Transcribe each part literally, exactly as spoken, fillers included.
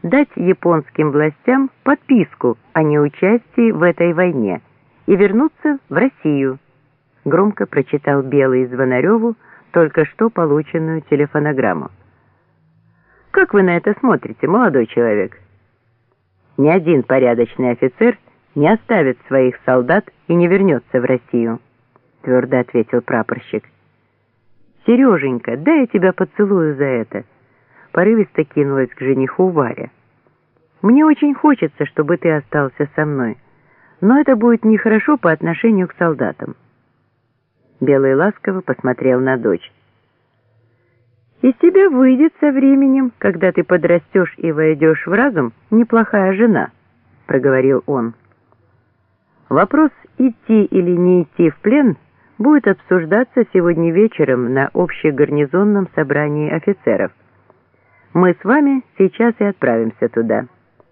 дать японским властям подписку о неучастии в этой войне и вернуться в Россию. Громко прочитал Белый Звонареву только что полученную телефонограмму. «Как вы на это смотрите, молодой человек?» «Ни один порядочный офицер не оставит своих солдат и не вернется в Россию», твердо ответил прапорщик. «Сереженька, дай я тебя поцелую за это», порывисто кинулась к жениху Варя. «Мне очень хочется, чтобы ты остался со мной, но это будет нехорошо по отношению к солдатам». Белый ласково посмотрел на дочь. «Из тебя выйдет со временем, когда ты подрастешь и войдешь в разум, неплохая жена», — проговорил он. «Вопрос, идти или не идти в плен, будет обсуждаться сегодня вечером на общегарнизонном собрании офицеров. Мы с вами сейчас и отправимся туда».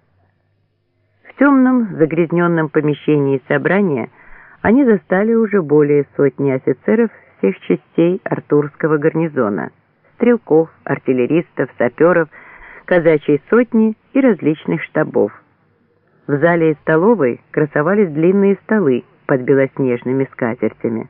В темном, загрязненном помещении собрания они застали уже более сотни офицеров всех частей Артурского гарнизона, стрелков, артиллеристов, саперов, казачьей сотни и различных штабов. В зале и столовой красовались длинные столы под белоснежными скатертями.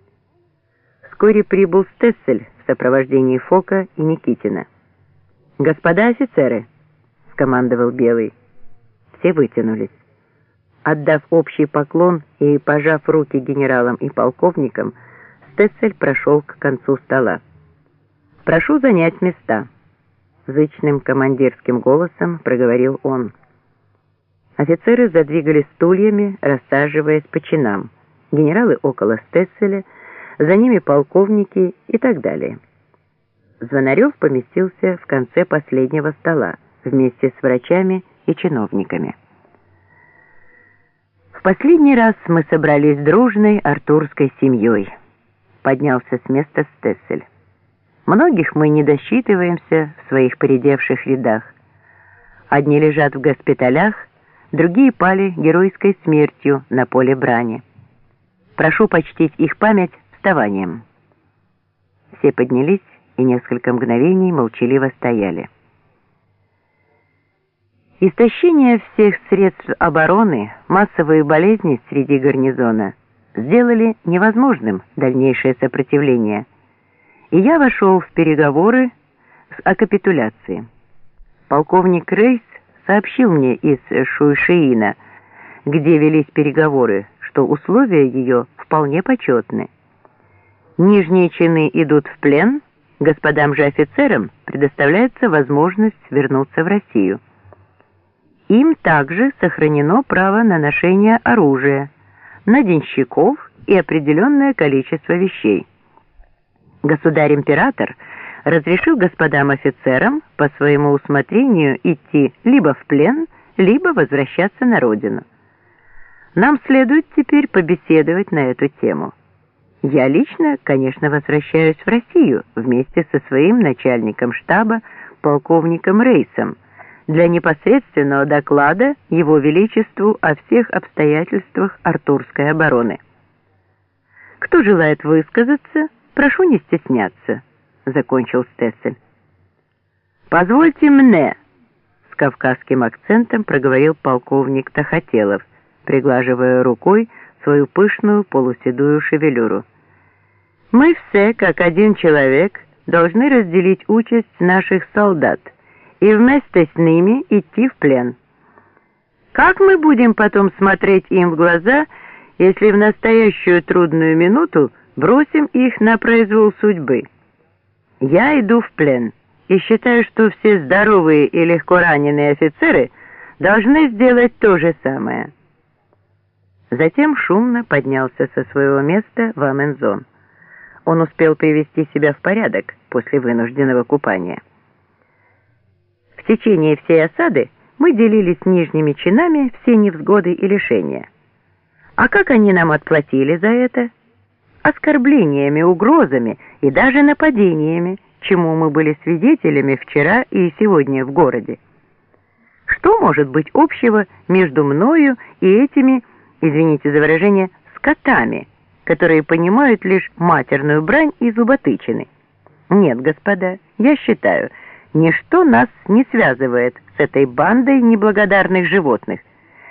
Вскоре прибыл Стессель в сопровождении Фока и Никитина. «Господа офицеры!» — скомандовал Белый. Все вытянулись. Отдав общий поклон и пожав руки генералам и полковникам, Стессель прошел к концу стола. «Прошу занять места», — зычным командирским голосом проговорил он. Офицеры задвигали стульями, рассаживаясь по чинам. Генералы около Стесселя, за ними полковники и так далее. Звонарев поместился в конце последнего стола вместе с врачами и чиновниками. «В последний раз мы собрались дружной артурской семьей», — поднялся с места Стессель. «Многих мы не досчитываемся в своих поредевших рядах. Одни лежат в госпиталях, другие пали геройской смертью на поле брани. Прошу почтить их память вставанием». Все поднялись и несколько мгновений молчаливо стояли. Истощение всех средств обороны, массовые болезни среди гарнизона сделали невозможным дальнейшее сопротивление, и я вошел в переговоры о капитуляции. Полковник Рейс сообщил мне из Шуйшиина, где велись переговоры, что условия ее вполне почетны. Нижние чины идут в плен, господам же офицерам предоставляется возможность вернуться в Россию. Им также сохранено право на ношение оружия, на денщиков и определенное количество вещей. Государь-император разрешил господам офицерам по своему усмотрению идти либо в плен, либо возвращаться на родину. Нам следует теперь побеседовать на эту тему. Я лично, конечно, возвращаюсь в Россию вместе со своим начальником штаба, полковником Рейсом, для непосредственного доклада Его Величеству о всех обстоятельствах Артурской обороны. Кто желает высказаться, прошу не стесняться, закончил Стессель. «Позвольте мне», — с кавказским акцентом проговорил полковник Тахателов, приглаживая рукой свою пышную полуседую шевелюру. «Мы все, как один человек, должны разделить участь наших солдат и вместе с ними идти в плен. Как мы будем потом смотреть им в глаза, если в настоящую трудную минуту бросим их на произвол судьбы? Я иду в плен и считаю, что все здоровые и легко раненые офицеры должны сделать то же самое». Затем шумно поднялся со своего места Вамензон. Он успел привести себя в порядок после вынужденного купания. В течение всей осады мы делили с нижними чинами все невзгоды и лишения. А как они нам отплатили за это? Оскорблениями, угрозами и даже нападениями, чему мы были свидетелями вчера и сегодня в городе. Что может быть общего между мною и этими, извините за выражение, скотами, которые понимают лишь матерную брань и зуботычины? Нет, господа, я считаю, Ничто нас не связывает с этой бандой неблагодарных животных.